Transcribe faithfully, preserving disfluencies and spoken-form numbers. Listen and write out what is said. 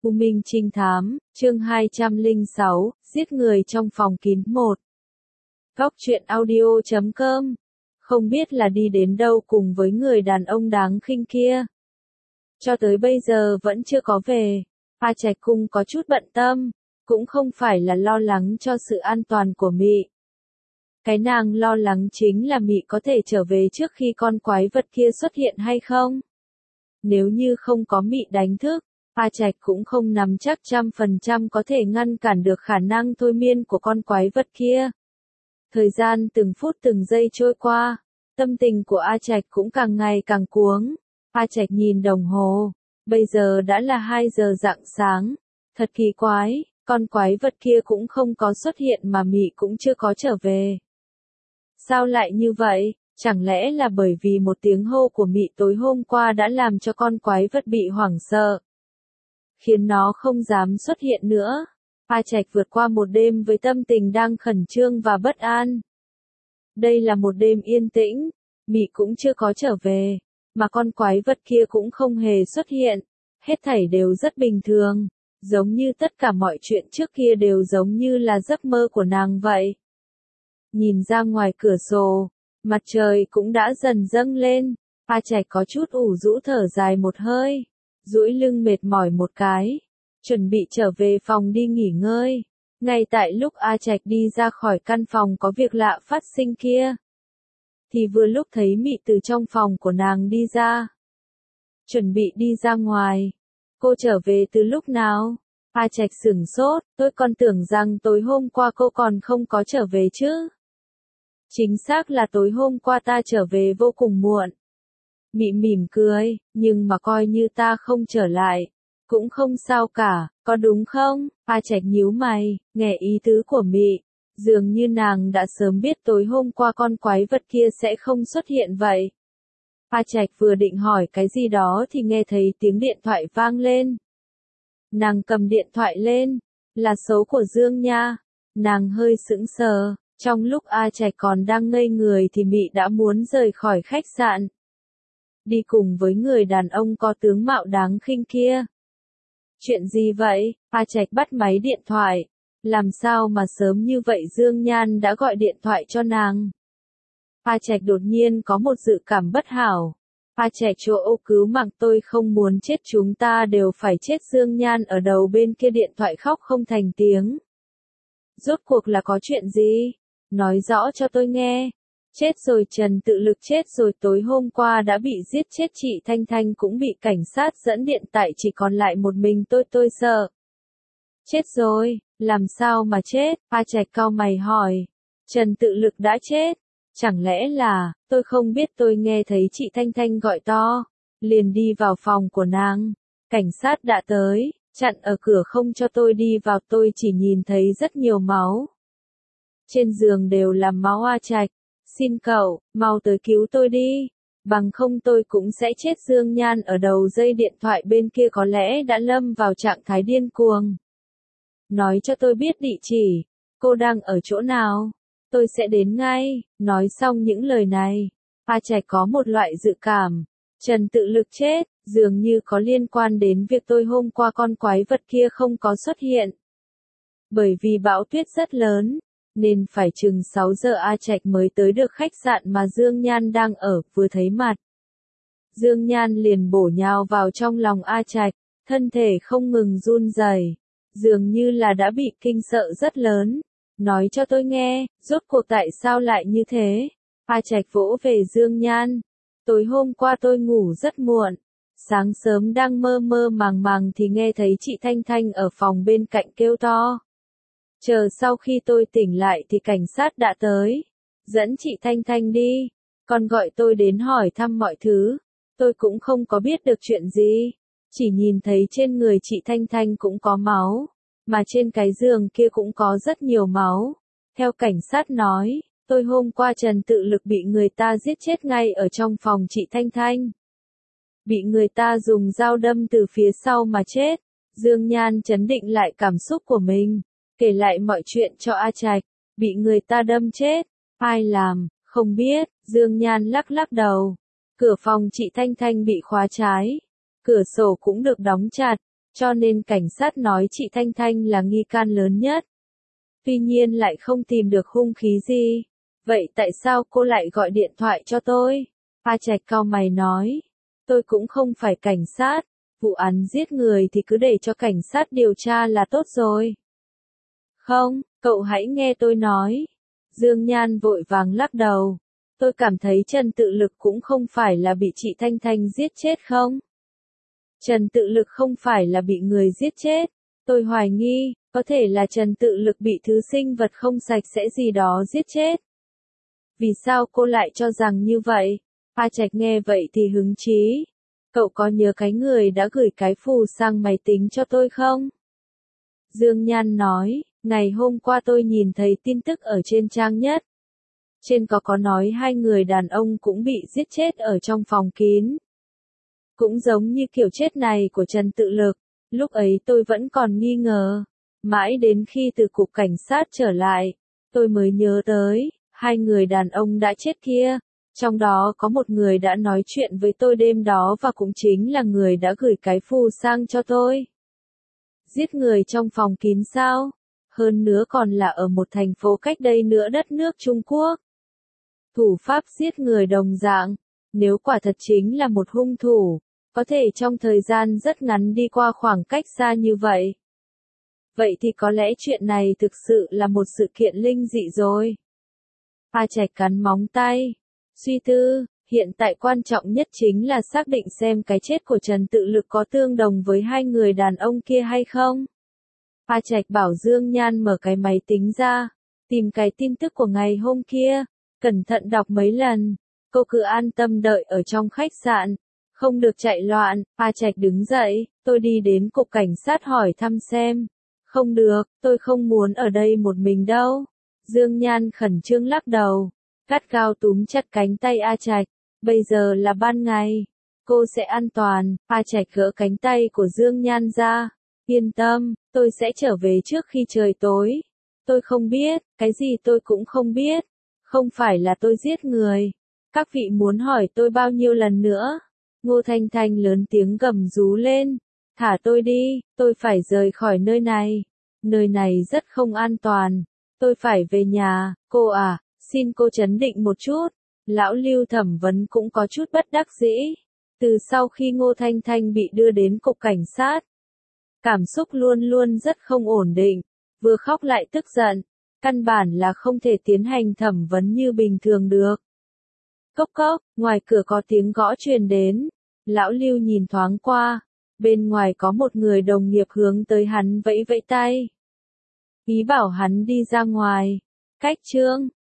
U Minh Trinh Thám, chương hai trăm lẻ sáu, giết người trong phòng kín một. Góc truyện audio chấm com. Không biết là đi đến đâu cùng với người đàn ông đáng khinh kia. Cho tới bây giờ vẫn chưa có về. A Trạch Cung có chút bận tâm, cũng không phải là lo lắng cho sự an toàn của Mị. Cái nàng lo lắng chính là Mị có thể trở về trước khi con quái vật kia xuất hiện hay không. Nếu như không có Mị đánh thức, A Trạch cũng không nắm chắc trăm phần trăm có thể ngăn cản được khả năng thôi miên của con quái vật kia. Thời gian từng phút từng giây trôi qua, tâm tình của A Trạch cũng càng ngày càng cuống. A Trạch nhìn đồng hồ, bây giờ đã là hai giờ rạng sáng. Thật kỳ quái, con quái vật kia cũng không có xuất hiện mà Mị cũng chưa có trở về. Sao lại như vậy? Chẳng lẽ là bởi vì một tiếng hô của Mị tối hôm qua đã làm cho con quái vật bị hoảng sợ, khiến nó không dám xuất hiện nữa. A Trạch vượt qua một đêm với tâm tình đang khẩn trương và bất an. Đây là một đêm yên tĩnh, Mị cũng chưa có trở về, mà con quái vật kia cũng không hề xuất hiện. Hết thảy đều rất bình thường, giống như tất cả mọi chuyện trước kia đều giống như là giấc mơ của nàng vậy. Nhìn ra ngoài cửa sổ, mặt trời cũng đã dần dâng lên. A Trạch có chút ủ rũ thở dài một hơi, duỗi lưng mệt mỏi một cái, chuẩn bị trở về phòng đi nghỉ ngơi. Ngay tại lúc A Trạch đi ra khỏi căn phòng có việc lạ phát sinh kia, thì vừa lúc thấy Mị từ trong phòng của nàng đi ra, chuẩn bị đi ra ngoài. Cô trở về từ lúc nào? A Trạch sửng sốt, tôi còn tưởng rằng tối hôm qua cô còn không có trở về chứ. Chính xác là tối hôm qua ta trở về vô cùng muộn. Mị mỉm cười, nhưng mà coi như ta không trở lại, cũng không sao cả, có đúng không? A Trạch nhíu mày, nghe ý tứ của Mị, dường như nàng đã sớm biết tối hôm qua con quái vật kia sẽ không xuất hiện vậy. A Trạch vừa định hỏi cái gì đó thì nghe thấy tiếng điện thoại vang lên. Nàng cầm điện thoại lên, là số của Dương Nha. Nàng hơi sững sờ, trong lúc A Trạch còn đang ngây người thì Mị đã muốn rời khỏi khách sạn, đi cùng với người đàn ông có tướng mạo đáng khinh kia. Chuyện gì vậy? A Trạch bắt máy điện thoại. Làm sao mà sớm như vậy Dương Nhan đã gọi điện thoại cho nàng? A Trạch đột nhiên có một dự cảm bất hảo. A Trạch chỗ ô cứu mạng, tôi không muốn chết, chúng ta đều phải chết. Dương Nhan ở đầu bên kia điện thoại khóc không thành tiếng. Rốt cuộc là có chuyện gì? Nói rõ cho tôi nghe. Chết rồi, Trần Tự Lực chết rồi, tối hôm qua đã bị giết chết, chị Thanh Thanh cũng bị cảnh sát dẫn điện, tại chỉ còn lại một mình tôi, tôi sợ. Chết rồi, làm sao mà chết? A Trạch cau mày hỏi. Trần Tự Lực đã chết? Chẳng lẽ là, tôi không biết, tôi nghe thấy chị Thanh Thanh gọi to, liền đi vào phòng của nàng. Cảnh sát đã tới, chặn ở cửa không cho tôi đi vào, tôi chỉ nhìn thấy rất nhiều máu. Trên giường đều là máu. A Trạch, xin cậu, mau tới cứu tôi đi, bằng không tôi cũng sẽ chết. Dương Nhan ở đầu dây điện thoại bên kia có lẽ đã lâm vào trạng thái điên cuồng. Nói cho tôi biết địa chỉ, cô đang ở chỗ nào, tôi sẽ đến ngay. Nói xong những lời này, A Trạch có một loại dự cảm, Trần Tự Lực chết, dường như có liên quan đến việc tôi hôm qua con quái vật kia không có xuất hiện. Bởi vì bão tuyết rất lớn, nên phải chừng sáu giờ A Trạch mới tới được khách sạn mà Dương Nhan đang ở. Vừa thấy mặt Dương Nhan liền bổ nhào vào trong lòng A Trạch, thân thể không ngừng run rẩy, dường như là đã bị kinh sợ rất lớn. Nói cho tôi nghe, rốt cuộc tại sao lại như thế? A Trạch vỗ về Dương Nhan. Tối hôm qua tôi ngủ rất muộn, sáng sớm đang mơ mơ màng màng thì nghe thấy chị Thanh Thanh ở phòng bên cạnh kêu to. Chờ sau khi tôi tỉnh lại thì cảnh sát đã tới, dẫn chị Thanh Thanh đi, còn gọi tôi đến hỏi thăm mọi thứ. Tôi cũng không có biết được chuyện gì, chỉ nhìn thấy trên người chị Thanh Thanh cũng có máu, mà trên cái giường kia cũng có rất nhiều máu. Theo cảnh sát nói, tôi hôm qua Trần Tự Lực bị người ta giết chết ngay ở trong phòng chị Thanh Thanh. Bị người ta dùng dao đâm từ phía sau mà chết. Dương Nhan trấn định lại cảm xúc của mình, kể lại mọi chuyện cho A Trạch. Bị người ta đâm chết, ai làm, không biết. Dương Nhan lắc lắc đầu. Cửa phòng chị Thanh Thanh bị khóa trái, cửa sổ cũng được đóng chặt, cho nên cảnh sát nói chị Thanh Thanh là nghi can lớn nhất. Tuy nhiên lại không tìm được hung khí gì. Vậy tại sao cô lại gọi điện thoại cho tôi? A Trạch cau mày nói. Tôi cũng không phải cảnh sát. Vụ án giết người thì cứ để cho cảnh sát điều tra là tốt rồi. Không, cậu hãy nghe tôi nói. Dương Nhan vội vàng lắc đầu. Tôi cảm thấy Trần Tự Lực cũng không phải là bị chị Thanh Thanh giết chết không? Trần Tự Lực không phải là bị người giết chết. Tôi hoài nghi, có thể là Trần Tự Lực bị thứ sinh vật không sạch sẽ gì đó giết chết. Vì sao cô lại cho rằng như vậy? A Trạch nghe vậy thì hứng chí. Cậu có nhớ cái người đã gửi cái phù sang máy tính cho tôi không? Dương Nhan nói, ngày hôm qua tôi nhìn thấy tin tức ở trên trang nhất. Trên có có nói hai người đàn ông cũng bị giết chết ở trong phòng kín. Cũng giống như kiểu chết này của Trần Tự Lực, lúc ấy tôi vẫn còn nghi ngờ. Mãi đến khi từ cục cảnh sát trở lại, tôi mới nhớ tới, hai người đàn ông đã chết kia. Trong đó có một người đã nói chuyện với tôi đêm đó và cũng chính là người đã gửi cái phù sang cho tôi. Giết người trong phòng kín sao? Hơn nữa còn là ở một thành phố cách đây nữa đất nước Trung Quốc. Thủ pháp giết người đồng dạng, nếu quả thật chính là một hung thủ, có thể trong thời gian rất ngắn đi qua khoảng cách xa như vậy. Vậy thì có lẽ chuyện này thực sự là một sự kiện linh dị rồi. A Trạch cắn móng tay. Suy tư, hiện tại quan trọng nhất chính là xác định xem cái chết của Trần Tự Lực có tương đồng với hai người đàn ông kia hay không. A Trạch bảo Dương Nhan mở cái máy tính ra, tìm cái tin tức của ngày hôm kia, cẩn thận đọc mấy lần. Cô cứ an tâm đợi ở trong khách sạn, không được chạy loạn. A Trạch đứng dậy, tôi đi đến cục cảnh sát hỏi thăm xem. Không được, tôi không muốn ở đây một mình đâu. Dương Nhan khẩn trương lắc đầu. Gắt gao túm chặt cánh tay A Trạch, bây giờ là ban ngày, cô sẽ an toàn. A Trạch gỡ cánh tay của Dương Nhan ra, yên tâm, tôi sẽ trở về trước khi trời tối. Tôi không biết, cái gì tôi cũng không biết, không phải là tôi giết người. Các vị muốn hỏi tôi bao nhiêu lần nữa? Ngô Thanh Thanh lớn tiếng gầm rú lên, thả tôi đi, tôi phải rời khỏi nơi này, nơi này rất không an toàn, tôi phải về nhà. Cô à, xin cô trấn định một chút. Lão Lưu thẩm vấn cũng có chút bất đắc dĩ. Từ sau khi Ngô Thanh Thanh bị đưa đến cục cảnh sát, cảm xúc luôn luôn rất không ổn định, vừa khóc lại tức giận, căn bản là không thể tiến hành thẩm vấn như bình thường được. Cốc cốc, ngoài cửa có tiếng gõ truyền đến. Lão Lưu nhìn thoáng qua, bên ngoài có một người đồng nghiệp hướng tới hắn vẫy vẫy tay. Ý bảo hắn đi ra ngoài. Cách Trương,